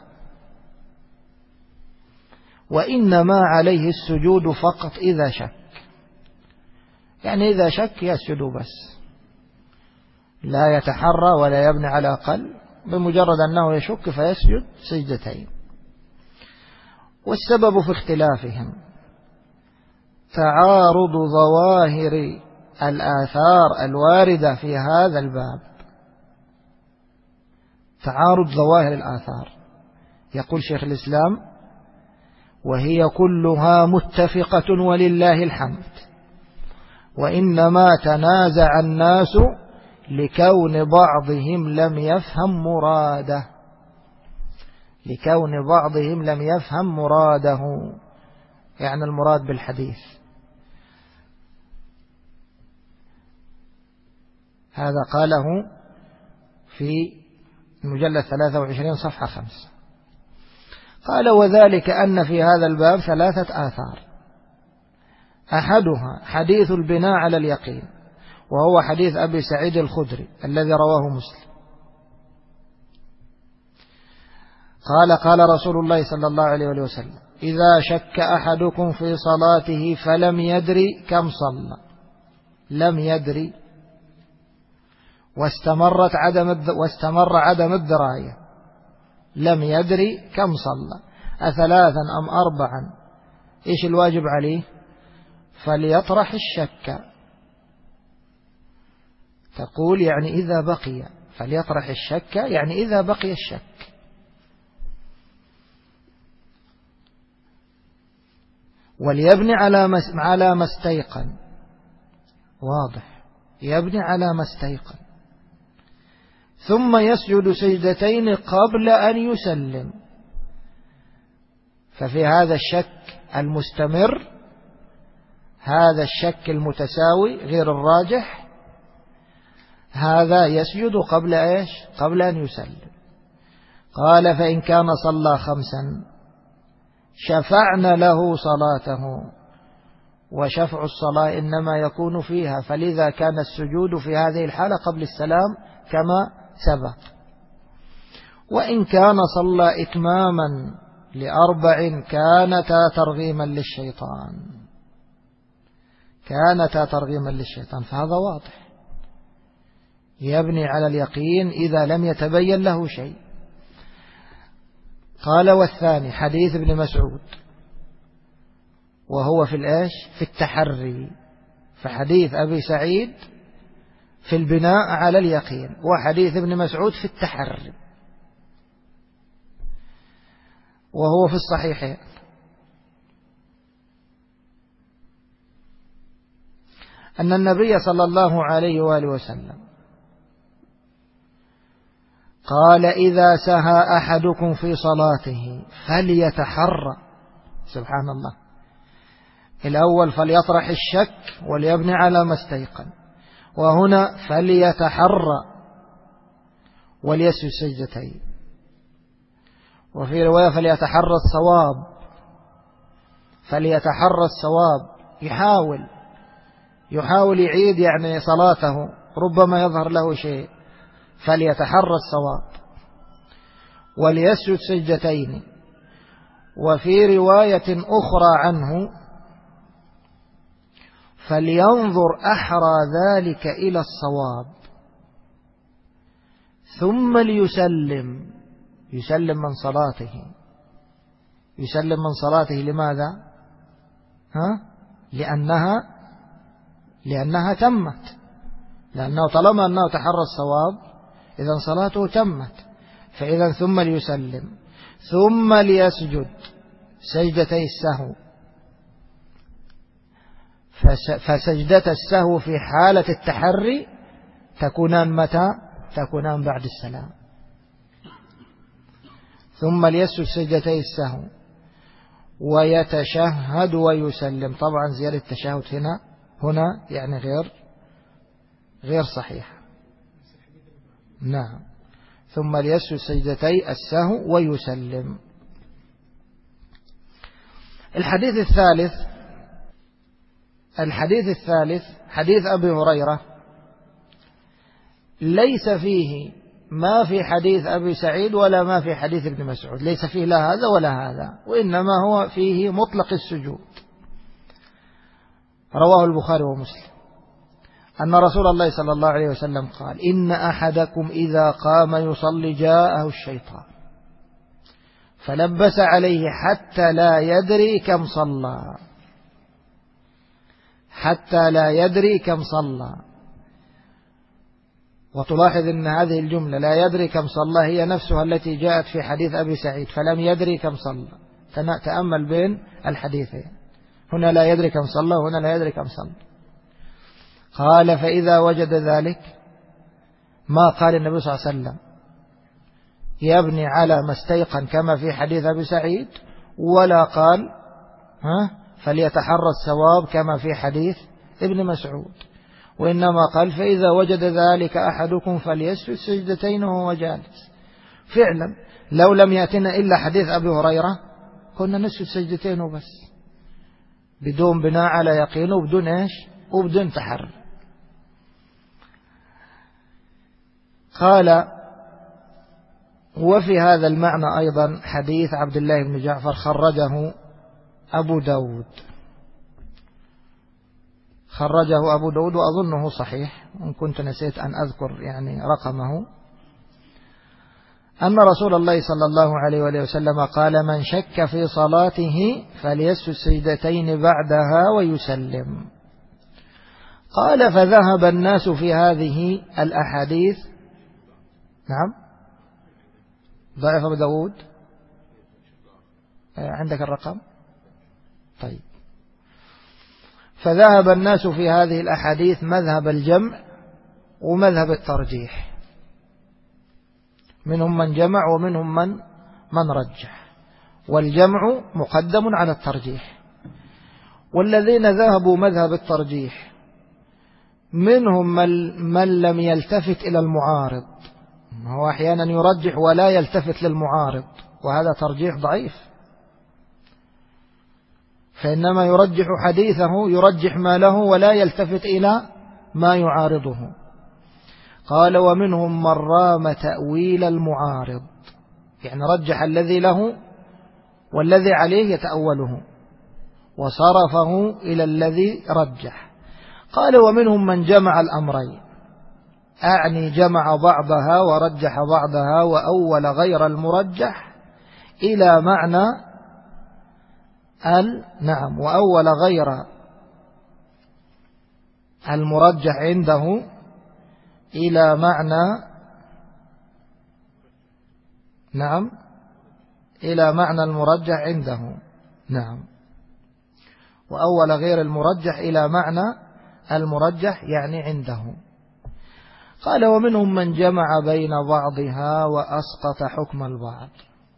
وإنما عليه السجود فقط إذا شك. يعني إذا شك يسجد بس، لا يتحرى ولا يبني على أقل، بمجرد أنه يشك فيسجد سجدتين. والسبب في اختلافهم تعارض ظواهر الآثار الواردة في هذا الباب. تعارض ظواهر الآثار، يقول شيخ الإسلام: وهي كلها متفقة ولله الحمد، وإنما تنازع الناس لكون بعضهم لم يفهم مراده. لكون بعضهم لم يفهم مراده، يعني المراد بالحديث. هذا قاله في المجلد 23 صفحة 5. قال: وذلك أن في هذا الباب 3 آثار، أحدها حديث البناء على اليقين، وهو حديث أبي سعيد الخدري الذي رواه مسلم، قال رسول الله صلى الله عليه وسلم: إذا شك أحدكم في صلاته فلم يدري كم صلى، لم يدري، واستمر عدم الدراية، لم يدري كم صلى، أثلاثا أم 4، إيش الواجب عليه؟ فليطرح الشك. تقول يعني إذا بقي، فليطرح الشك يعني إذا بقي الشك. وليبني على ما استيقن، واضح، يبني على ما استيقن، ثم يسجد سجدتين قبل أن يسلم. ففي هذا الشك المستمر هذا الشك المتساوي غير الراجح، هذا يسجد قبل إيش؟ قبل أن يسلم. قال فإن كان صلى 5 شفعنا له صلاته، وشفع الصلاة إنما يكون فيها، فلذا كان السجود في هذه الحالة قبل السلام كما سبق. وإن كان صلى إتماما ل4 كانتا ترغيما للشيطان، كانتا ترغيما للشيطان، فهذا واضح، يبني على اليقين إذا لم يتبين له شيء. قال والثاني حديث ابن مسعود، وهو في الإيش؟ في التحري. فحديث أبي سعيد في البناء على اليقين، وحديث ابن مسعود في التحري، وهو في الصحيحين. أن النبي صلى الله عليه وآله وسلم قال إذا سهى أحدكم في صلاته فليتحرى. سبحان الله، الأول فليطرح الشك وليبني على ما استيقن، وهنا فليتحرى وليسجد سجدتين، وفي رواية فليتحرى الصواب، فليتحرى الصواب، يحاول يعيد يعني صلاته، ربما يظهر له شيء، فليتحرى الصواب وليسجد سجدتين. وفي رواية أخرى عنه فلينظر أحرى ذلك إلى الصواب ثم ليسلم، يسلم من صلاته، يسلم من صلاته. لماذا؟ لأنها تمت، لأنه طالما أنه تحرى الصواب إذن صلاته تمت. فإذا ثم ليسلم ثم ليسجد سجدتي السهو. فسجدة السهو في حالة التحري تكونان متى؟ تكونان بعد السلام. ثم ليسجد سجدتي السهو ويتشهد ويسلم. طبعا زيادة التشهد هنا يعني غير صحيح. نعم. ثم ليسجد سجدتي السهو ويسلم. الحديث الثالث حديث أبي هريرة، ليس فيه ما في حديث أبي سعيد ولا ما في حديث ابن مسعود، ليس فيه لا هذا ولا هذا، وإنما هو فيه مطلق السجود. رواه البخاري ومسلم أن رسول الله صلى الله عليه وسلم قال إن أحدكم إذا قام يصلي جاءه الشيطان فلبس عليه حتى لا يدري كم صلى، حتى لا يدري كم صلى. وتلاحظ أن هذه الجملة لا يدري كم صلى هي نفسها التي جاءت في حديث أبي سعيد فلم يدري كم صلى. تأمل بين الحديثين، هنا لا يدري كم صلى وهنا لا يدري كم صلى. قال فإذا وجد ذلك، ما قال النبي صلى الله عليه وسلم يبني على ما استيقن كما في حديث أبي سعيد، ولا قال فليتحرى الصواب كما في حديث ابن مسعود، وإنما قال فإذا وجد ذلك أحدكم فليسجد سجدتين وهو جالس. فعلا لو لم يأتنا إلا حديث أبي هريرة كنا نسجد سجدتين وبس، بدون بناء على يقين وبدون إيش؟ وبدون تحري. قال وفي هذا المعنى أيضا حديث عبد الله بن جعفر خرجه أبو داود، وأظنه صحيح، إن كنت نسيت أن أذكر يعني رقمه، أن رسول الله صلى الله عليه وآله وسلم قال من شك في صلاته فليسجد سجدتين بعدها ويسلم. قال فذهب الناس في هذه الأحاديث. نعم، ضعف أبو داود. عندك الرقم؟ طيب. فذهب الناس في هذه الأحاديث مذهب الجمع ومذهب الترجيح، منهم من جمع ومنهم من رجح، والجمع مقدم على الترجيح. والذين ذهبوا مذهب الترجيح منهم من لم يلتفت إلى المعارض، هو أحيانا يرجح ولا يلتفت للمعارض، وهذا ترجيح ضعيف، فإنما يرجح حديثه، يرجح ما له ولا يلتفت إلى ما يعارضه. قال ومنهم من رام تأويل المعارض، يعني رجح الذي له والذي عليه يتأوله وصرفه إلى الذي رجح. قال ومنهم من جمع الأمرين، أعني جمع بعضها ورجح بعضها وأول غير المرجح إلى معنى نعم، وأول غير المرجح عنده إلى معنى، نعم، إلى معنى المرجح عنده، نعم، وأول غير المرجح إلى معنى المرجح يعني عنده. قال ومنهم من جمع بين بعضها وأسقط حكم البعض.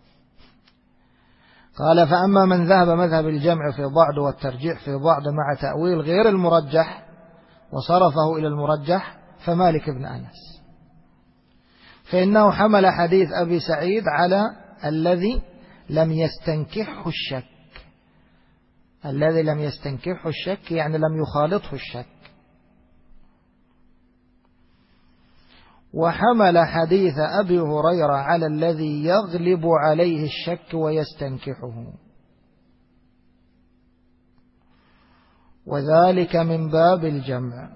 قال فأما من ذهب مذهب الجمع في بعض والترجيح في بعض مع تأويل غير المرجح وصرفه إلى المرجح فمالك بن أنس، فإنه حمل حديث أبي سعيد على الذي لم يستنكحه الشك، الذي لم يستنكحه الشك يعني لم يخالطه الشك، وحمل حديث أبي هريرة على الذي يغلب عليه الشك ويستنكحه، وذلك من باب الجمع،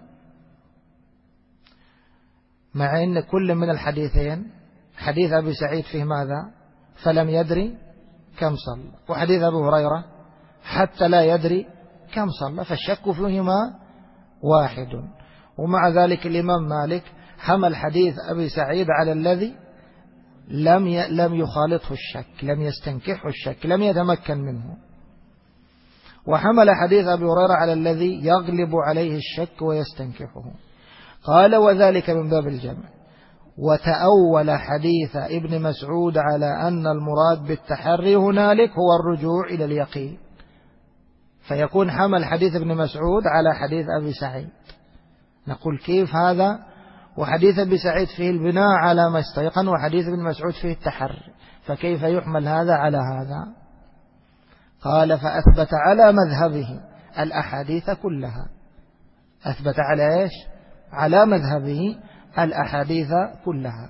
مع أن كل من الحديثين، حديث أبي سعيد فيه ماذا؟ فلم يدري كم صلى، وحديث أبي هريرة حتى لا يدري كم صلى، فالشك فيهما واحد. ومع ذلك الإمام مالك حمل حديث أبي سعيد على الذي لم يخالطه الشك، لم يستنكحه الشك، لم يتمكن منه، وحمل حديث أبي هريرة على الذي يغلب عليه الشك ويستنكحه. قال وذلك من باب الجمع. وتأول حديث ابن مسعود على أن المراد بالتحري هنالك هو الرجوع إلى اليقين، فيكون حمل حديث ابن مسعود على حديث أبي سعيد. نقول كيف هذا؟ وحديث أبي سعيد فيه البناء على ما استيقن، وحديث ابن مسعود فيه التحري، فكيف يحمل هذا على هذا؟ قال فأثبت على مذهبه الأحاديث كلها، أثبت على إيش؟ على مذهبه الأحاديث كلها.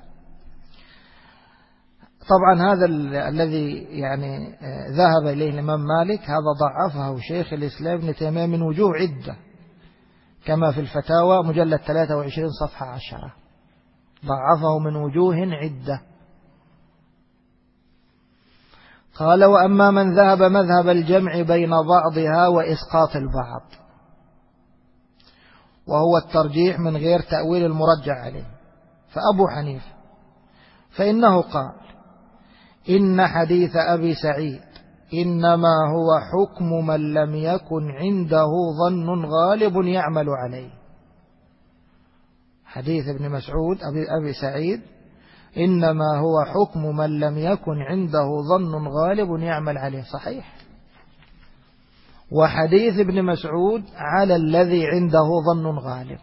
طبعا هذا الذي يعني ذهب إليه الإمام مالك هذا ضعفه شيخ الإسلام ابن تيمية من وجوه عدة، كما في الفتاوى مجلد 23 صفحة 10، ضعفه من وجوه عدة. قال وأما من ذهب مذهب الجمع بين بعضها وإسقاط البعض، وهو الترجيح من غير تأويل المرجع عليه، فأبو حنيفة فإنه قال إن حديث أبي سعيد إنما هو حكم من لم يكن عنده ظن غالب يعمل عليه. حديث ابن مسعود أبي سعيد إنما هو حكم من لم يكن عنده ظن غالب يعمل عليه، صحيح. وحديث ابن مسعود على الذي عنده ظن غالب.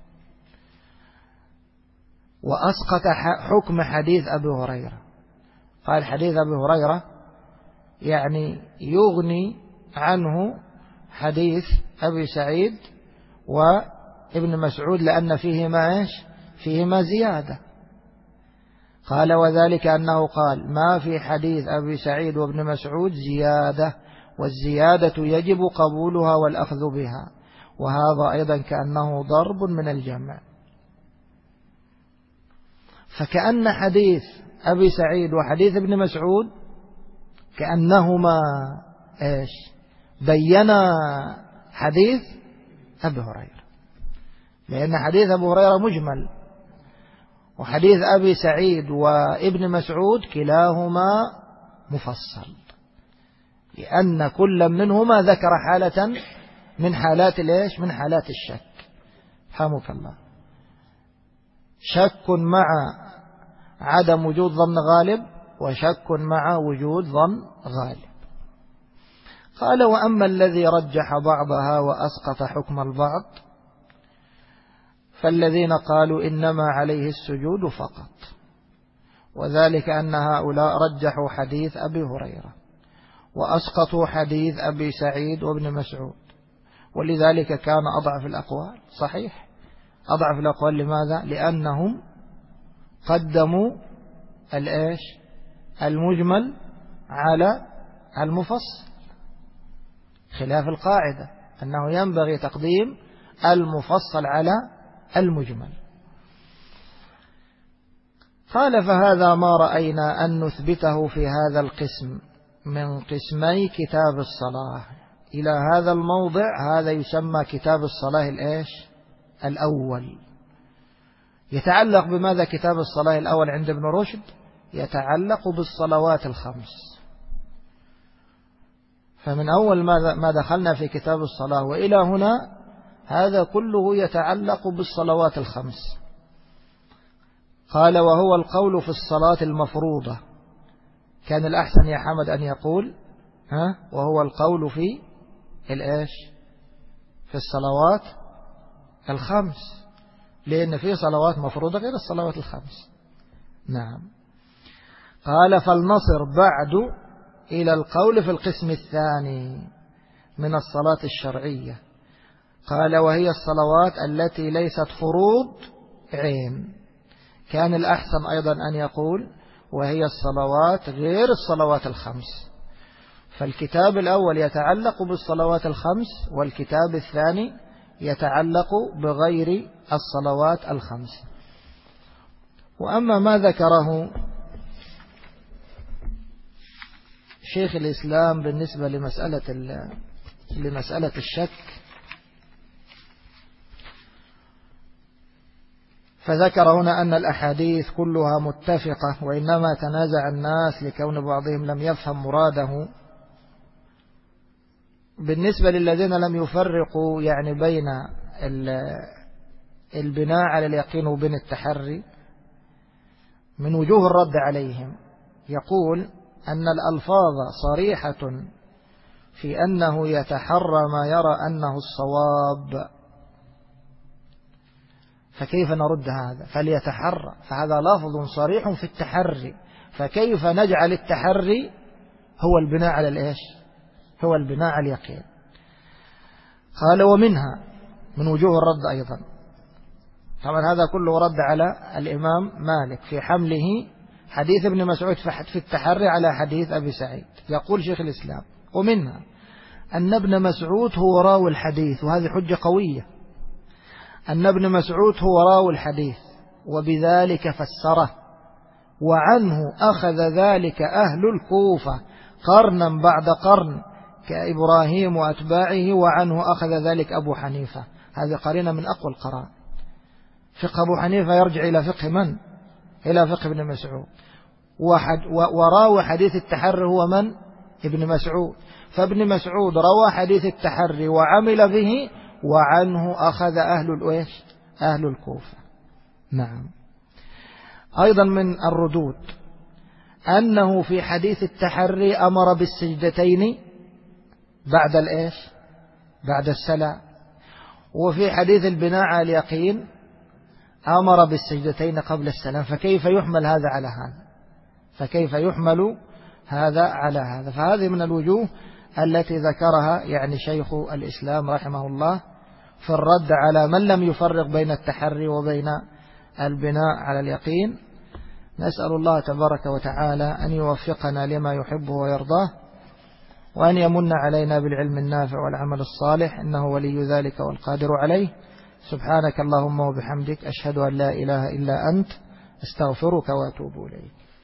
وأسقط حكم حديث أبي هريرة، قال حديث أبي هريرة يعني يغني عنه حديث أبي سعيد وابن مسعود لأن فيهما إيش؟ فيهما زيادة. قال وذلك أنه قال ما في حديث أبي سعيد وابن مسعود زيادة، والزيادة يجب قبولها والأخذ بها، وهذا أيضا كأنه ضرب من الجمع. فكأن حديث أبي سعيد وحديث ابن مسعود كأنهما إيش؟ بينا حديث أبي هريرة، لأن حديث أبي هريرة مجمل، وحديث أبي سعيد وابن مسعود كلاهما مفصل، لأن كل منهما ذكر حالة من حالات الإيش؟ من حالات الشك. حمك الله، شك مع عدم وجود ظن غالب، وشك مع وجود ظن غالب. قال: وأما الذي رجح بعضها وأسقط حكم البعض فالذين قالوا إنما عليه السجود فقط، وذلك أن هؤلاء رجحوا حديث أبي هريرة وأسقطوا حديث أبي سعيد وابن مسعود، ولذلك كان أضعف الأقوال. صحيح، أضعف الأقوال. لماذا؟ لأنهم قدموا المجمل على المفصل، خلاف القاعدة أنه ينبغي تقديم المفصل على المجمل. قال: فهذا ما رأينا أن نثبته في هذا القسم من قسمي كتاب الصلاة إلى هذا الموضع. هذا يسمى كتاب الصلاة الأول. يتعلق بماذا كتاب الصلاة الأول عند ابن رشد؟ يتعلق بالصلوات الخمس. فمن أول ما دخلنا في كتاب الصلاة وإلى هنا هذا كله يتعلق بالصلوات الخمس. قال: وهو القول في الصلاة المفروضة. كان الأحسن يا حمد أن يقول وهو القول في في الصلوات الخمس، لأن في صلوات مفروضة غير الصلوات الخمس. نعم. قال: فلنصر بعد إلى القول في القسم الثاني من الصلاة الشرعية. قال: وهي الصلوات التي ليست فروض عين. كان الأحسن أيضا أن يقول: وهي الصلوات غير الصلوات الخمس. فالكتاب الأول يتعلق بالصلوات الخمس، والكتاب الثاني يتعلق بغير الصلوات الخمس. وأما ما ذكره شيخ الإسلام بالنسبة لمسألة الشك، فذكر هنا أن الأحاديث كلها متفقة، وإنما تنازع الناس لكون بعضهم لم يفهم مراده. بالنسبة للذين لم يفرقوا يعني بين البناء على اليقين وبين التحري، من وجوه الرد عليهم يقول أن الألفاظ صريحة في أنه يتحرى ما يرى أنه الصواب، فكيف نرد هذا؟ فليتحرى، فهذا لفظ صريح في التحري، فكيف نجعل التحري هو البناء على هو البناء على اليقين؟ قال: ومنها من وجوه الرد أيضا. طبعا هذا كله رد على الإمام مالك في حمله حديث ابن مسعود في التحري على حديث أبي سعيد. يقول شيخ الإسلام: ومنها أن ابن مسعود هو راوي الحديث، وهذه حجة قوية، أن ابن مسعود هو راوي الحديث وبذلك فسره، وعنه أخذ ذلك أهل الكوفة قرنا بعد قرن كإبراهيم وأتباعه، وعنه أخذ ذلك أبو حنيفة. هذه قرينة من أقوى القرائن. فقه أبو حنيفة يرجع إلى فقه من؟ إلى فقه ابن مسعود. وراوي حديث التحري هو من؟ ابن مسعود. فابن مسعود روى حديث التحري وعمل به، وعنه أخذ أهل الكوفة. نعم. أيضا من الردود أنه في حديث التحري أمر بالسجدتين بعد السلام، وفي حديث البناء على اليقين أمر بالسجدتين قبل السلام. فكيف يحمل هذا على هذا؟ فكيف يحمل هذا على هذا؟ فهذه من الوجوه التي ذكرها يعني شيخ الإسلام رحمه الله في الرد على من لم يفرق بين التحري وبين البناء على اليقين. نسأل الله تبارك وتعالى أن يوفقنا لما يحبه ويرضاه، وأن يمن علينا بالعلم النافع والعمل الصالح، إنه ولي ذلك والقادر عليه. سبحانك اللهم وبحمدك، أشهد أن لا إله إلا أنت، استغفرك وأتوب إليك.